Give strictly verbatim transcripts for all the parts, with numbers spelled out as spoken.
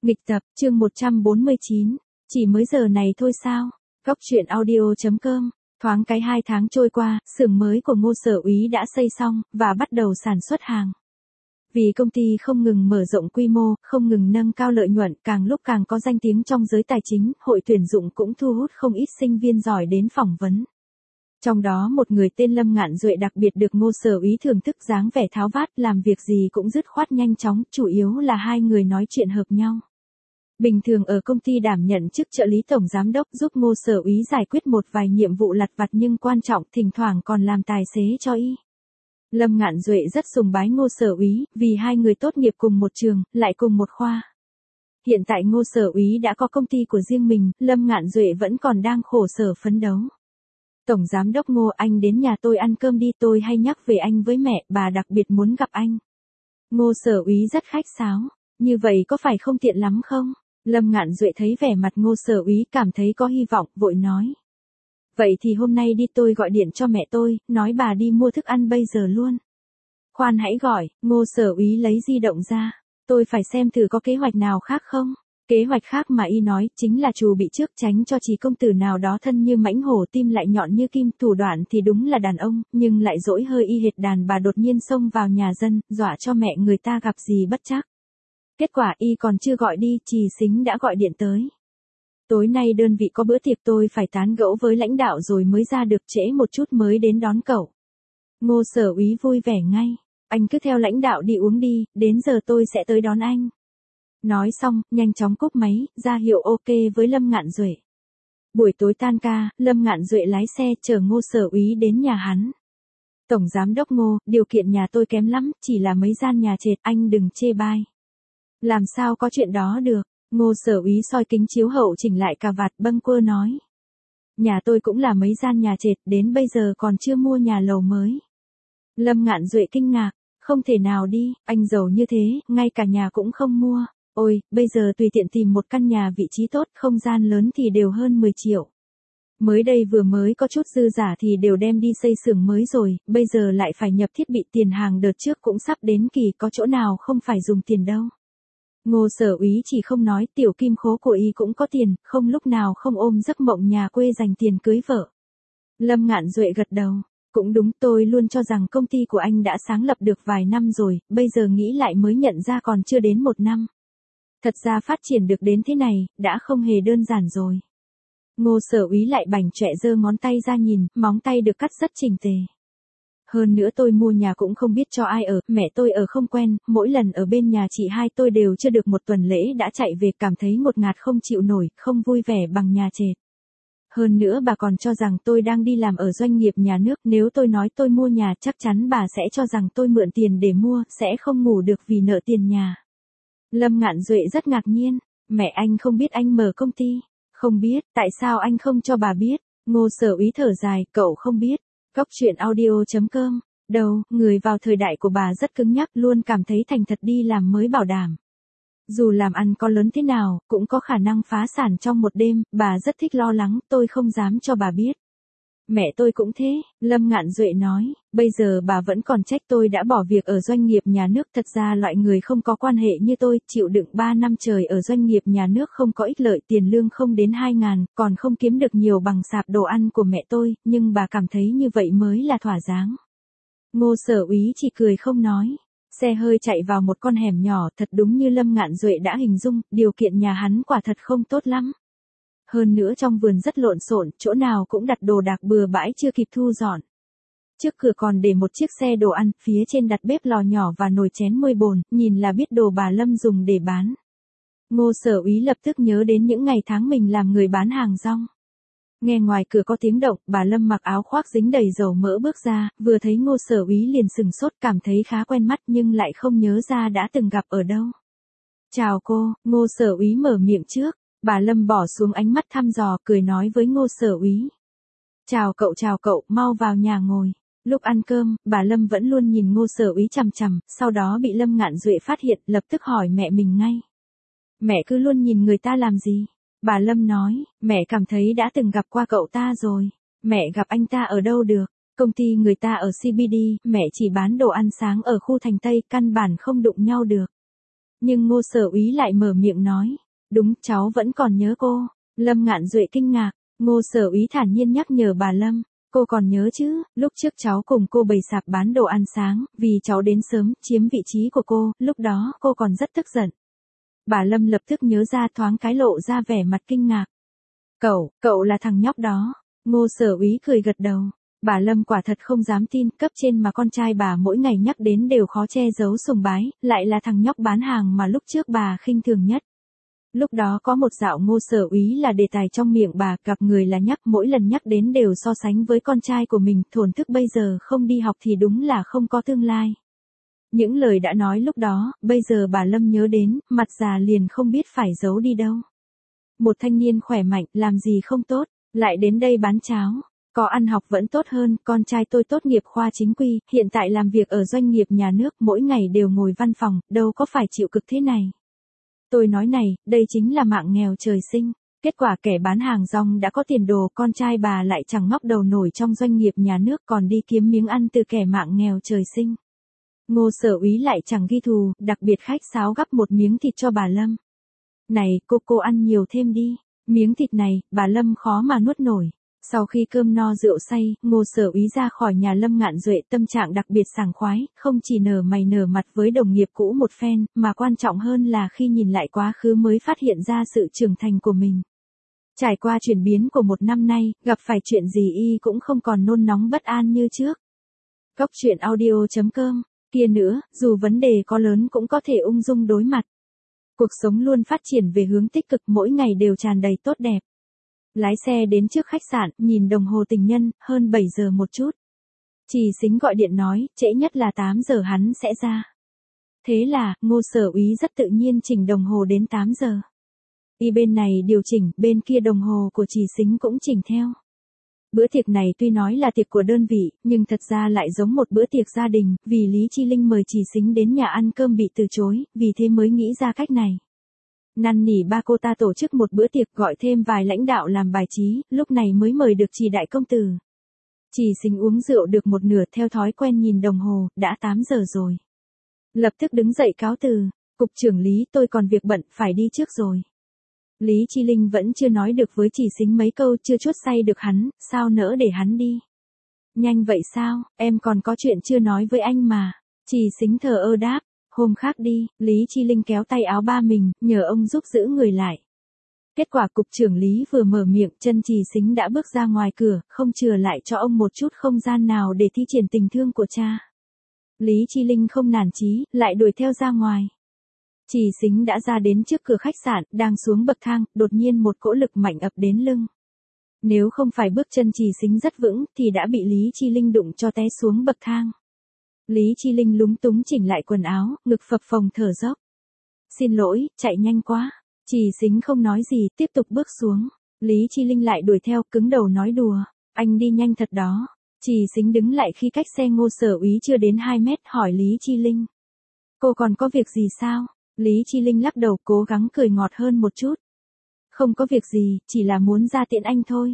Nghịch tập, chương một trăm bốn mươi chín. Chỉ mới giờ này thôi sao? Góc truyện audio chấm com. Thoáng cái hai tháng trôi qua, xưởng mới của Ngô Sở Úy đã xây xong, và bắt đầu sản xuất hàng. Vì công ty không ngừng mở rộng quy mô, không ngừng nâng cao lợi nhuận, càng lúc càng có danh tiếng trong giới tài chính, hội tuyển dụng cũng thu hút không ít sinh viên giỏi đến phỏng vấn. Trong đó một người tên Lâm Ngạn Duệ đặc biệt được Ngô Sở Úy thưởng thức dáng vẻ tháo vát, làm việc gì cũng dứt khoát nhanh chóng, chủ yếu là hai người nói chuyện hợp nhau. Bình thường ở công ty đảm nhận chức trợ lý tổng giám đốc giúp Ngô Sở Úy giải quyết một vài nhiệm vụ lặt vặt nhưng quan trọng, thỉnh thoảng còn làm tài xế cho y. Lâm Ngạn Duệ rất sùng bái Ngô Sở Úy, vì hai người tốt nghiệp cùng một trường, lại cùng một khoa. Hiện tại Ngô Sở Úy đã có công ty của riêng mình, Lâm Ngạn Duệ vẫn còn đang khổ sở phấn đấu. Tổng giám đốc Ngô, anh đến nhà tôi ăn cơm đi, tôi hay nhắc về anh với mẹ, bà đặc biệt muốn gặp anh. Ngô Sở Úy rất khách sáo, như vậy có phải không tiện lắm không? Lâm Ngạn Duệ thấy vẻ mặt Ngô Sở Úy cảm thấy có hy vọng, vội nói. Vậy thì hôm nay đi, tôi gọi điện cho mẹ tôi, nói bà đi mua thức ăn bây giờ luôn. Khoan hãy gọi, Ngô Sở Úy lấy di động ra. Tôi phải xem thử có kế hoạch nào khác không? Kế hoạch khác mà y nói, chính là trù bị trước tránh cho trí công tử nào đó thân như mãnh hổ, tim lại nhọn như kim, thủ đoạn thì đúng là đàn ông, nhưng lại dỗi hơi y hệt đàn bà, đột nhiên xông vào nhà dân, dọa cho mẹ người ta gặp gì bất trắc. Kết quả y còn chưa gọi đi, Trì Xính đã gọi điện tới. Tối nay đơn vị có bữa tiệc, tôi phải tán gẫu với lãnh đạo rồi mới ra được, trễ một chút mới đến đón cậu. Ngô Sở Úy vui vẻ ngay. Anh cứ theo lãnh đạo đi uống đi, đến giờ tôi sẽ tới đón anh. Nói xong, nhanh chóng cúp máy, ra hiệu ok với Lâm Ngạn Duệ. Buổi tối tan ca, Lâm Ngạn Duệ lái xe chở Ngô Sở Úy đến nhà hắn. Tổng giám đốc Ngô, điều kiện nhà tôi kém lắm, chỉ là mấy gian nhà trệt, anh đừng chê bai. Làm sao có chuyện đó được? Ngô Sở Úy soi kính chiếu hậu chỉnh lại cà vạt, bâng quơ nói. Nhà tôi cũng là mấy gian nhà trệt, đến bây giờ còn chưa mua nhà lầu mới. Lâm Ngạn Duệ kinh ngạc, không thể nào đi, anh giàu như thế, ngay cả nhà cũng không mua. Ôi, bây giờ tùy tiện tìm một căn nhà vị trí tốt, không gian lớn thì đều hơn mười triệu. Mới đây vừa mới có chút dư giả thì đều đem đi xây xưởng mới rồi, bây giờ lại phải nhập thiết bị, tiền hàng đợt trước cũng sắp đến kỳ, có chỗ nào không phải dùng tiền đâu. Ngô Sở Úy chỉ không nói, tiểu kim khố của y cũng có tiền, không lúc nào không ôm giấc mộng nhà quê dành tiền cưới vợ. Lâm Ngạn Duệ gật đầu. Cũng đúng, tôi luôn cho rằng công ty của anh đã sáng lập được vài năm rồi, bây giờ nghĩ lại mới nhận ra còn chưa đến một năm. Thật ra phát triển được đến thế này, đã không hề đơn giản rồi. Ngô Sở Úy lại bảnh chọe giơ ngón tay ra nhìn, móng tay được cắt rất chỉnh tề. Hơn nữa tôi mua nhà cũng không biết cho ai ở, mẹ tôi ở không quen, mỗi lần ở bên nhà chị hai tôi đều chưa được một tuần lễ đã chạy về, cảm thấy ngột ngạt không chịu nổi, không vui vẻ bằng nhà trệt. Hơn nữa bà còn cho rằng tôi đang đi làm ở doanh nghiệp nhà nước, nếu tôi nói tôi mua nhà chắc chắn bà sẽ cho rằng tôi mượn tiền để mua, sẽ không ngủ được vì nợ tiền nhà. Lâm Ngạn Duệ rất ngạc nhiên, mẹ anh không biết anh mở công ty, không biết, tại sao anh không cho bà biết? Ngô Sở Úy thở dài, cậu không biết. Góc truyện audio chấm com. Đâu, người vào thời đại của bà rất cứng nhắc, luôn cảm thấy thành thật đi làm mới bảo đảm. Dù làm ăn có lớn thế nào, cũng có khả năng phá sản trong một đêm, bà rất thích lo lắng, tôi không dám cho bà biết. Mẹ tôi cũng thế, Lâm Ngạn Duệ nói, bây giờ bà vẫn còn trách tôi đã bỏ việc ở doanh nghiệp nhà nước, thật ra loại người không có quan hệ như tôi, chịu đựng ba năm trời ở doanh nghiệp nhà nước không có ích lợi, tiền lương không đến hai ngàn, còn không kiếm được nhiều bằng sạp đồ ăn của mẹ tôi, nhưng bà cảm thấy như vậy mới là thỏa dáng. Ngô Sở Úy chỉ cười không nói. Xe hơi chạy vào một con hẻm nhỏ, thật đúng như Lâm Ngạn Duệ đã hình dung, điều kiện nhà hắn quả thật không tốt lắm. Hơn nữa trong vườn rất lộn xộn, chỗ nào cũng đặt đồ đạc bừa bãi chưa kịp thu dọn. Trước cửa còn để một chiếc xe đồ ăn, phía trên đặt bếp lò nhỏ và nồi chén môi bồn, nhìn là biết đồ bà Lâm dùng để bán. Ngô Sở Úy lập tức nhớ đến những ngày tháng mình làm người bán hàng rong. Nghe ngoài cửa có tiếng động, bà Lâm mặc áo khoác dính đầy dầu mỡ bước ra, vừa thấy Ngô Sở Úy liền sừng sốt, cảm thấy khá quen mắt nhưng lại không nhớ ra đã từng gặp ở đâu. Chào cô, Ngô Sở Úy mở miệng trước. Bà Lâm bỏ xuống ánh mắt thăm dò, cười nói với Ngô Sở Úy. Chào cậu, chào cậu, mau vào nhà ngồi. Lúc ăn cơm, bà Lâm vẫn luôn nhìn Ngô Sở Úy chằm chằm, sau đó bị Lâm Ngạn Duệ phát hiện, lập tức hỏi mẹ mình ngay. Mẹ cứ luôn nhìn người ta làm gì? Bà Lâm nói, mẹ cảm thấy đã từng gặp qua cậu ta rồi. Mẹ gặp anh ta ở đâu được? Công ty người ta ở xê bê đê, mẹ chỉ bán đồ ăn sáng ở khu thành Tây, căn bản không đụng nhau được. Nhưng Ngô Sở Úy lại mở miệng nói, đúng, cháu vẫn còn nhớ cô. Lâm Ngạn Duệ kinh ngạc, Ngô Sở Úy thản nhiên nhắc nhở bà Lâm, cô còn nhớ chứ, lúc trước cháu cùng cô bày sạp bán đồ ăn sáng, vì cháu đến sớm, chiếm vị trí của cô, lúc đó cô còn rất tức giận. Bà Lâm lập tức nhớ ra, thoáng cái lộ ra vẻ mặt kinh ngạc. Cậu, cậu là thằng nhóc đó. Ngô Sở Úy cười gật đầu. Bà Lâm quả thật không dám tin, cấp trên mà con trai bà mỗi ngày nhắc đến đều khó che giấu sùng bái, lại là thằng nhóc bán hàng mà lúc trước bà khinh thường nhất. Lúc đó có một dạo Ngô Sở Úy là đề tài trong miệng bà, gặp người là nhắc, mỗi lần nhắc đến đều so sánh với con trai của mình, thổn thức bây giờ không đi học thì đúng là không có tương lai. Những lời đã nói lúc đó, bây giờ bà Lâm nhớ đến, mặt già liền không biết phải giấu đi đâu. Một thanh niên khỏe mạnh, làm gì không tốt, lại đến đây bán cháo. Có ăn học vẫn tốt hơn, con trai tôi tốt nghiệp khoa chính quy, hiện tại làm việc ở doanh nghiệp nhà nước, mỗi ngày đều ngồi văn phòng, đâu có phải chịu cực thế này. Tôi nói này, đây chính là mạng nghèo trời sinh. Kết quả kẻ bán hàng rong đã có tiền đồ, con trai bà lại chẳng ngóc đầu nổi trong doanh nghiệp nhà nước, còn đi kiếm miếng ăn từ kẻ mạng nghèo trời sinh. Ngô Sở Úy lại chẳng ghi thù, đặc biệt khách sáo gắp một miếng thịt cho bà Lâm. Này, cô cô ăn nhiều thêm đi. Miếng thịt này, bà Lâm khó mà nuốt nổi. Sau khi cơm no rượu say, Ngô Sở Úy ra khỏi nhà Lâm Ngạn Duệ, tâm trạng đặc biệt sảng khoái, không chỉ nở mày nở mặt với đồng nghiệp cũ một phen, mà quan trọng hơn là khi nhìn lại quá khứ mới phát hiện ra sự trưởng thành của mình. Trải qua chuyển biến của một năm nay, gặp phải chuyện gì y cũng không còn nôn nóng bất an như trước. Cốc truyện audio chấm com, kia nữa, dù vấn đề có lớn cũng có thể ung dung đối mặt. Cuộc sống luôn phát triển về hướng tích cực, mỗi ngày đều tràn đầy tốt đẹp. Lái xe đến trước khách sạn, nhìn đồng hồ tình nhân, hơn bảy giờ một chút. Trì Xính gọi điện nói, trễ nhất là tám giờ hắn sẽ ra. Thế là, Ngô Sở Úy rất tự nhiên chỉnh đồng hồ đến tám giờ. Y bên này điều chỉnh, bên kia đồng hồ của Trì Xính cũng chỉnh theo. Bữa tiệc này tuy nói là tiệc của đơn vị, nhưng thật ra lại giống một bữa tiệc gia đình, vì Lý Chi Linh mời Trì Xính đến nhà ăn cơm bị từ chối, vì thế mới nghĩ ra cách này. Năn nỉ ba cô ta tổ chức một bữa tiệc, gọi thêm vài lãnh đạo làm bài trí, lúc này mới mời được Trì đại công tử. Trì Xính uống rượu được một nửa, theo thói quen nhìn đồng hồ, đã tám giờ rồi. Lập tức đứng dậy cáo từ, cục trưởng Lý, tôi còn việc bận, phải đi trước rồi. Lý Chi Linh vẫn chưa nói được với Trì Xính mấy câu, chưa chuốt say được hắn, sao nỡ để hắn đi. Nhanh vậy sao, em còn có chuyện chưa nói với anh mà. Trì Xính thờ ơ đáp, hôm khác đi. Lý Chi Linh kéo tay áo ba mình, nhờ ông giúp giữ người lại. Kết quả cục trưởng Lý vừa mở miệng, chân Trì Xính đã bước ra ngoài cửa, không chừa lại cho ông một chút không gian nào để thi triển tình thương của cha. Lý Chi Linh không nản chí, lại đuổi theo ra ngoài. Trì Xính đã ra đến trước cửa khách sạn, đang xuống bậc thang, đột nhiên một cỗ lực mạnh ập đến lưng. Nếu không phải bước chân Trì Xính rất vững, thì đã bị Lý Chi Linh đụng cho té xuống bậc thang. Lý Chi Linh lúng túng chỉnh lại quần áo, ngực phập phồng thở dốc. Xin lỗi, chạy nhanh quá. Trì Xính không nói gì, tiếp tục bước xuống. Lý Chi Linh lại đuổi theo, cứng đầu nói đùa. Anh đi nhanh thật đó. Trì Xính đứng lại khi cách xe Ngô Sở Úy chưa đến hai mét, hỏi Lý Chi Linh. Cô còn có việc gì sao? Lý Chi Linh lắc đầu, cố gắng cười ngọt hơn một chút. Không có việc gì, chỉ là muốn ra tiễn anh thôi.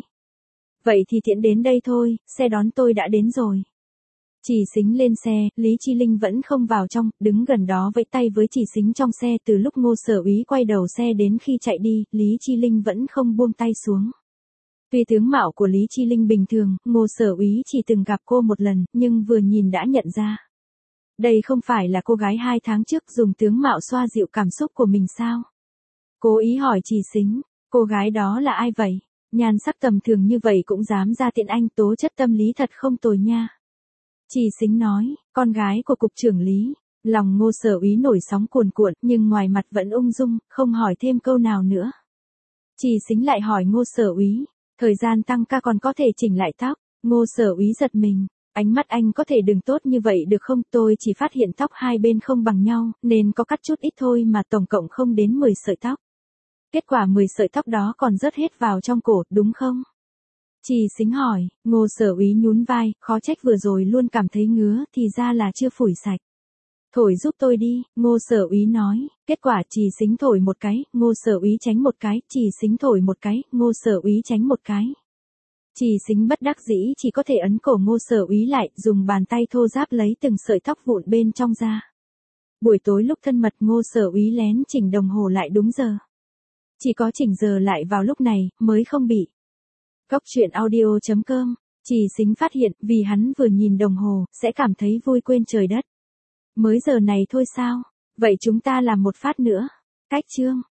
Vậy thì tiễn đến đây thôi, xe đón tôi đã đến rồi. Trì Xính lên xe, Lý Chi Linh vẫn không vào trong, đứng gần đó vẫy tay với Trì Xính trong xe. Từ lúc Ngô Sở Úy quay đầu xe đến khi chạy đi, Lý Chi Linh vẫn không buông tay xuống. Tuy tướng mạo của Lý Chi Linh bình thường, Ngô Sở Úy chỉ từng gặp cô một lần, nhưng vừa nhìn đã nhận ra. Đây không phải là cô gái hai tháng trước dùng tướng mạo xoa dịu cảm xúc của mình sao? Cố ý hỏi Trì Xính, cô gái đó là ai vậy? Nhan sắc tầm thường như vậy cũng dám ra tiện anh, tố chất tâm lý thật không tồi nha. Trì Xính nói, con gái của cục trưởng Lý. Lòng Ngô Sở Úy nổi sóng cuồn cuộn, nhưng ngoài mặt vẫn ung dung, không hỏi thêm câu nào nữa. Trì Xính lại hỏi Ngô Sở Úy, thời gian tăng ca còn có thể chỉnh lại tóc. Ngô Sở Úy giật mình, ánh mắt anh có thể đừng tốt như vậy được không? Tôi chỉ phát hiện tóc hai bên không bằng nhau, nên có cắt chút ít thôi mà tổng cộng không đến mười sợi tóc. Kết quả mười sợi tóc đó còn rớt hết vào trong cổ, đúng không? Trì Xính hỏi. Ngô Sở Úy nhún vai, khó trách vừa rồi luôn cảm thấy ngứa, thì ra là chưa phủi sạch. Thổi giúp tôi đi, Ngô Sở Úy nói. Kết quả Trì Xính thổi một cái, Ngô Sở Úy tránh một cái, Trì Xính thổi một cái, Ngô Sở Úy tránh một cái. Trì Xính bất đắc dĩ chỉ có thể ấn cổ Ngô Sở Úy lại, dùng bàn tay thô ráp lấy từng sợi tóc vụn bên trong ra. Buổi tối lúc thân mật Ngô Sở Úy lén chỉnh đồng hồ lại đúng giờ. Chỉ có chỉnh giờ lại vào lúc này mới không bị. Cốc truyện audio chấm com. Chỉ Xính phát hiện vì hắn vừa nhìn đồng hồ sẽ cảm thấy vui quên trời đất. Mới giờ này thôi sao? Vậy chúng ta làm một phát nữa. Cách chương.